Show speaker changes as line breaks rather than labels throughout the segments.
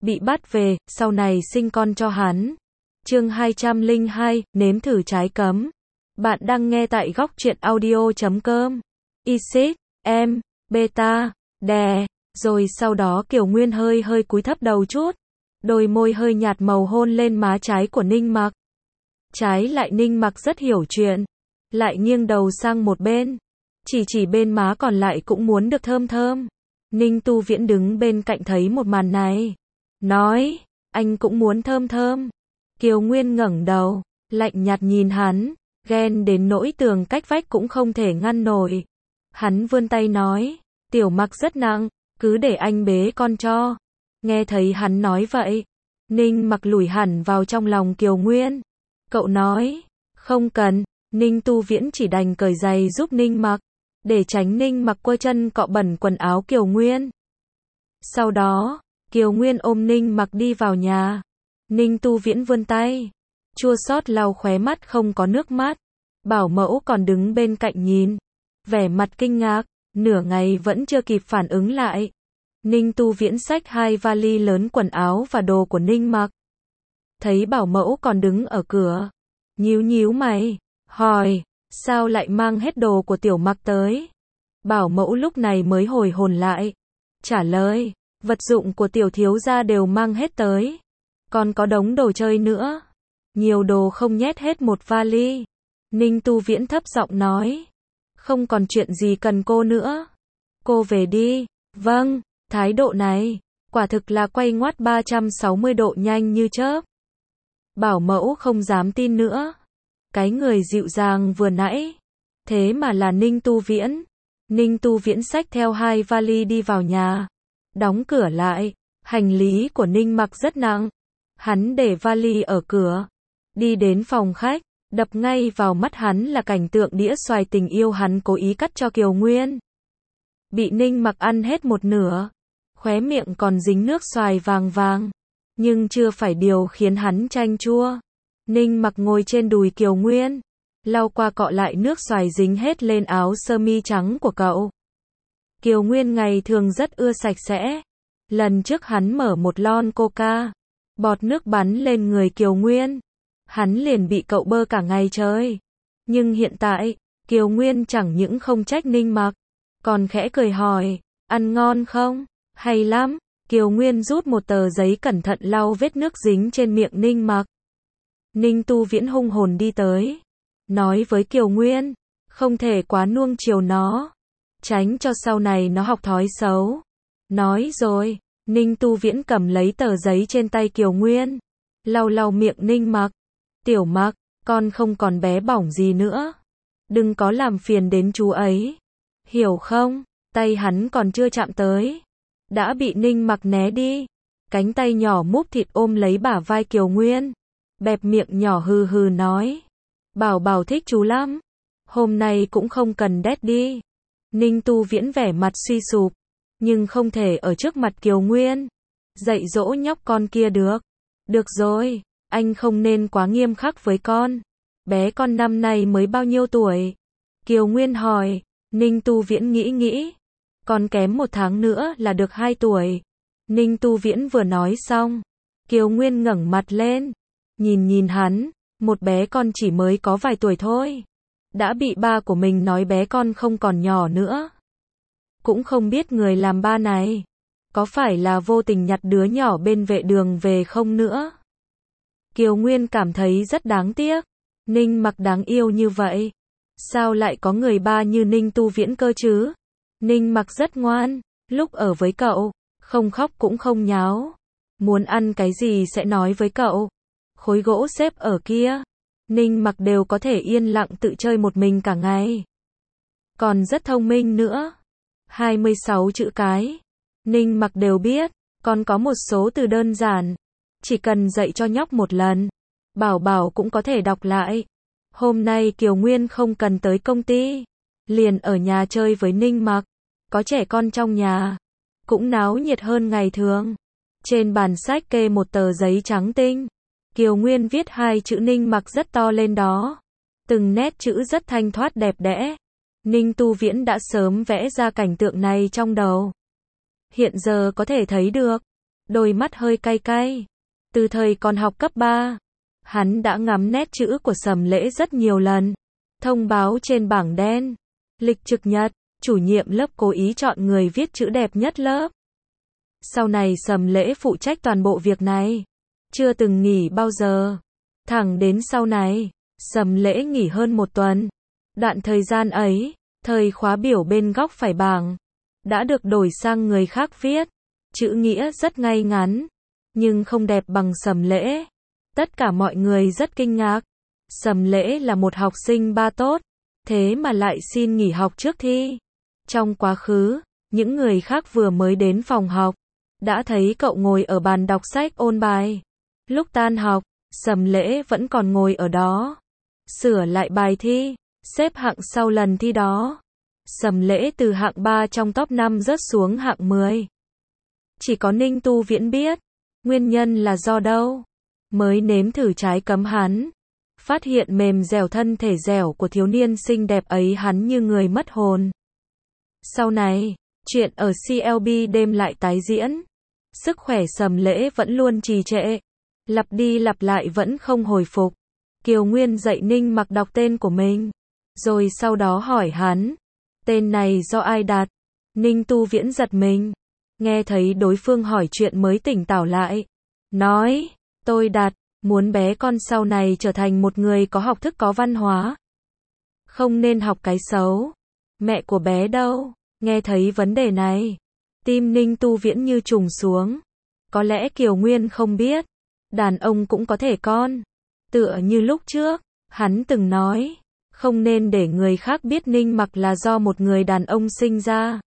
bị bắt về, sau này sinh con cho hắn. Chương 202, nếm thử trái cấm. Bạn đang nghe tại góc truyện audio.com. Isis, em, beta, đè. Rồi sau đó Kiều Nguyên hơi cúi thấp đầu chút. Đôi môi hơi nhạt màu hôn lên má trái của Ninh Mặc. Trái lại Ninh Mặc rất hiểu chuyện. Lại nghiêng đầu sang một bên. Chỉ bên má còn lại cũng muốn được thơm thơm. Ninh Tu Viễn đứng bên cạnh thấy một màn này. Nói, anh cũng muốn thơm thơm. Kiều Nguyên ngẩng đầu, lạnh nhạt nhìn hắn, ghen đến nỗi tường cách vách cũng không thể ngăn nổi. Hắn vươn tay nói, Tiểu Mặc rất nặng, cứ để anh bế con cho. Nghe thấy hắn nói vậy, Ninh Mặc lủi hẳn vào trong lòng Kiều Nguyên. Cậu nói, không cần, Ninh Tu Viễn chỉ đành cởi giày giúp Ninh Mặc, để tránh Ninh Mặc quơ chân cọ bẩn quần áo Kiều Nguyên. Sau đó, Kiều Nguyên ôm Ninh Mặc đi vào nhà. Ninh Tu Viễn vươn tay, chua xót lau khóe mắt không có nước mắt. Bảo mẫu còn đứng bên cạnh nhìn, vẻ mặt kinh ngạc, nửa ngày vẫn chưa kịp phản ứng lại. Ninh Tu Viễn xách 2 vali lớn quần áo và đồ của Ninh Mặc. Thấy bảo mẫu còn đứng ở cửa, nhíu mày, hỏi, sao lại mang hết đồ của Tiểu Mặc tới? Bảo mẫu lúc này mới hồi hồn lại, trả lời, vật dụng của Tiểu thiếu gia đều mang hết tới. Còn có đống đồ chơi nữa. Nhiều đồ không nhét hết một vali. Ninh Tu Viễn thấp giọng nói, không còn chuyện gì cần cô nữa. Cô về đi. Vâng, thái độ này, quả thực là quay ngoắt 360 độ nhanh như chớp. Bảo mẫu không dám tin nữa. Cái người dịu dàng vừa nãy, thế mà là Ninh Tu Viễn. Ninh Tu Viễn xách theo 2 vali đi vào nhà. Đóng cửa lại, hành lý của Ninh Mặc rất nặng. Hắn để vali ở cửa, đi đến phòng khách, đập ngay vào mắt hắn là cảnh tượng đĩa xoài tình yêu hắn cố ý cắt cho Kiều Nguyên. Bị Ninh Mặc ăn hết một nửa, khóe miệng còn dính nước xoài vàng, nhưng chưa phải điều khiến hắn chanh chua. Ninh Mặc ngồi trên đùi Kiều Nguyên, lau qua cọ lại nước xoài dính hết lên áo sơ mi trắng của cậu. Kiều Nguyên ngày thường rất ưa sạch sẽ. Lần trước hắn mở một lon coca, bọt nước bắn lên người Kiều Nguyên. Hắn liền bị cậu bơ cả ngày trời. Nhưng hiện tại, Kiều Nguyên chẳng những không trách Ninh Mặc, còn khẽ cười hỏi, ăn ngon không? Hay lắm. Kiều Nguyên rút một tờ giấy cẩn thận lau vết nước dính trên miệng Ninh Mặc. Ninh Tu Viễn hung hồn đi tới, nói với Kiều Nguyên, không thể quá nuông chiều nó, tránh cho sau này nó học thói xấu. Nói rồi, Ninh Tu Viễn cầm lấy tờ giấy trên tay Kiều Nguyên, lau miệng Ninh Mặc. Tiểu Mặc, con không còn bé bỏng gì nữa. Đừng có làm phiền đến chú ấy. Hiểu không? Tay hắn còn chưa chạm tới, đã bị Ninh Mặc né đi. Cánh tay nhỏ múp thịt ôm lấy bả vai Kiều Nguyên, bẹp miệng nhỏ hừ nói, Bảo Bảo thích chú lắm. Hôm nay cũng không cần đét đi. Ninh Tu Viễn vẻ mặt suy sụp, nhưng không thể ở trước mặt Kiều Nguyên dạy dỗ nhóc con kia được. Được rồi, anh không nên quá nghiêm khắc với con. Bé con năm nay mới bao nhiêu tuổi? Kiều Nguyên hỏi. Ninh Tu Viễn nghĩ, còn kém 1 tháng nữa là được 2 tuổi. Ninh Tu Viễn vừa nói xong, Kiều Nguyên ngẩng mặt lên, nhìn hắn, một bé con chỉ mới có vài tuổi thôi, đã bị ba của mình nói bé con không còn nhỏ nữa. Cũng không biết người làm ba này, có phải là vô tình nhặt đứa nhỏ bên vệ đường về không nữa. Kiều Nguyên cảm thấy rất đáng tiếc, Ninh Mặc đáng yêu như vậy, sao lại có người ba như Ninh Tu Viễn cơ chứ? Ninh Mặc rất ngoan, lúc ở với cậu, không khóc cũng không nháo, muốn ăn cái gì sẽ nói với cậu. Khối gỗ xếp ở kia, Ninh Mặc đều có thể yên lặng tự chơi một mình cả ngày. Còn rất thông minh nữa. 26 chữ cái, Ninh Mặc đều biết, còn có một số từ đơn giản, chỉ cần dạy cho nhóc một lần, Bảo Bảo cũng có thể đọc lại. Hôm nay Kiều Nguyên không cần tới công ty, liền ở nhà chơi với Ninh Mặc. Có trẻ con trong nhà, cũng náo nhiệt hơn ngày thường. Trên bàn sách kê một tờ giấy trắng tinh, Kiều Nguyên viết 2 chữ Ninh Mặc rất to lên đó. Từng nét chữ rất thanh thoát đẹp đẽ. Ninh Tu Viễn đã sớm vẽ ra cảnh tượng này trong đầu. Hiện giờ có thể thấy được, đôi mắt hơi cay cay. Từ thời còn học cấp 3, hắn đã ngắm nét chữ của Sầm Lễ rất nhiều lần. Thông báo trên bảng đen, lịch trực nhật, chủ nhiệm lớp cố ý chọn người viết chữ đẹp nhất lớp. Sau này Sầm Lễ phụ trách toàn bộ việc này, chưa từng nghỉ bao giờ. Thẳng đến sau này, Sầm Lễ nghỉ hơn 1 tuần. Đoạn thời gian ấy, thời khóa biểu bên góc phải bảng đã được đổi sang người khác viết. Chữ nghĩa rất ngay ngắn, nhưng không đẹp bằng Sầm Lễ. Tất cả mọi người rất kinh ngạc. Sầm Lễ là một học sinh 3 tốt, thế mà lại xin nghỉ học trước thi. Trong quá khứ, những người khác vừa mới đến phòng học, đã thấy cậu ngồi ở bàn đọc sách ôn bài. Lúc tan học, Sầm Lễ vẫn còn ngồi ở đó, sửa lại bài thi, xếp hạng sau lần thi đó. Sầm Lễ từ hạng 3 trong top 5 rớt xuống hạng 10. Chỉ có Ninh Tu Viễn biết, nguyên nhân là do đâu. Mới nếm thử trái cấm hắn, phát hiện mềm dẻo thân thể dẻo của thiếu niên xinh đẹp ấy hắn như người mất hồn. Sau này, chuyện ở CLB đêm lại tái diễn. Sức khỏe Sầm Lễ vẫn luôn trì trệ, lặp đi lặp lại vẫn không hồi phục. Kiều Nguyên dạy Ninh Mặc đọc tên của mình, rồi sau đó hỏi hắn, tên này do ai đặt? Ninh Tu Viễn giật mình, nghe thấy đối phương hỏi chuyện mới tỉnh táo lại, nói, tôi đặt, muốn bé con sau này trở thành một người có học thức có văn hóa. Không nên học cái xấu. Mẹ của bé đâu? Nghe thấy vấn đề này, tim Ninh Tu Viễn như trùng xuống. Có lẽ Kiều Nguyên không biết, đàn ông cũng có thể con. Tựa như lúc trước, hắn từng nói, không nên để người khác biết Ninh Mặc là do một người đàn ông sinh ra.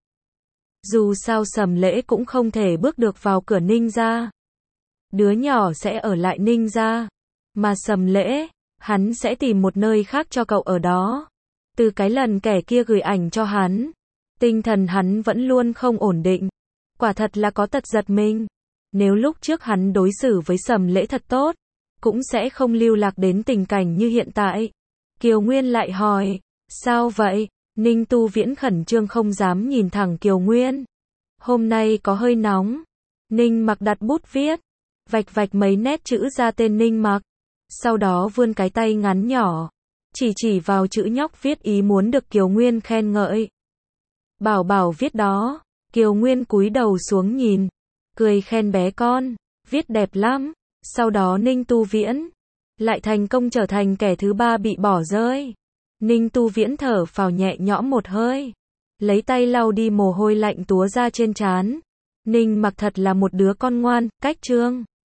Dù sao Sầm Lễ cũng không thể bước được vào cửa Ninh gia. Đứa nhỏ sẽ ở lại Ninh gia, mà Sầm Lễ, hắn sẽ tìm một nơi khác cho cậu ở đó. Từ cái lần kẻ kia gửi ảnh cho hắn, tinh thần hắn vẫn luôn không ổn định. Quả thật là có tật giật mình. Nếu lúc trước hắn đối xử với Sầm Lễ thật tốt, cũng sẽ không lưu lạc đến tình cảnh như hiện tại. Kiều Nguyên lại hỏi, sao vậy? Ninh Tu Viễn khẩn trương không dám nhìn thẳng Kiều Nguyên. Hôm nay có hơi nóng. Ninh Mặc đặt bút viết, vạch vạch mấy nét chữ ra tên Ninh Mặc. Sau đó vươn cái tay ngắn nhỏ, chỉ vào chữ nhóc viết ý muốn được Kiều Nguyên khen ngợi. Bảo bảo viết đó. Kiều Nguyên cúi đầu xuống nhìn, cười khen bé con, viết đẹp lắm. Sau đó Ninh Tu Viễn lại thành công trở thành kẻ thứ 3 bị bỏ rơi. Ninh Tu Viễn thở phào nhẹ nhõm một hơi, lấy tay lau đi mồ hôi lạnh túa ra trên trán. Ninh Mặc thật là một đứa con ngoan, cách trương.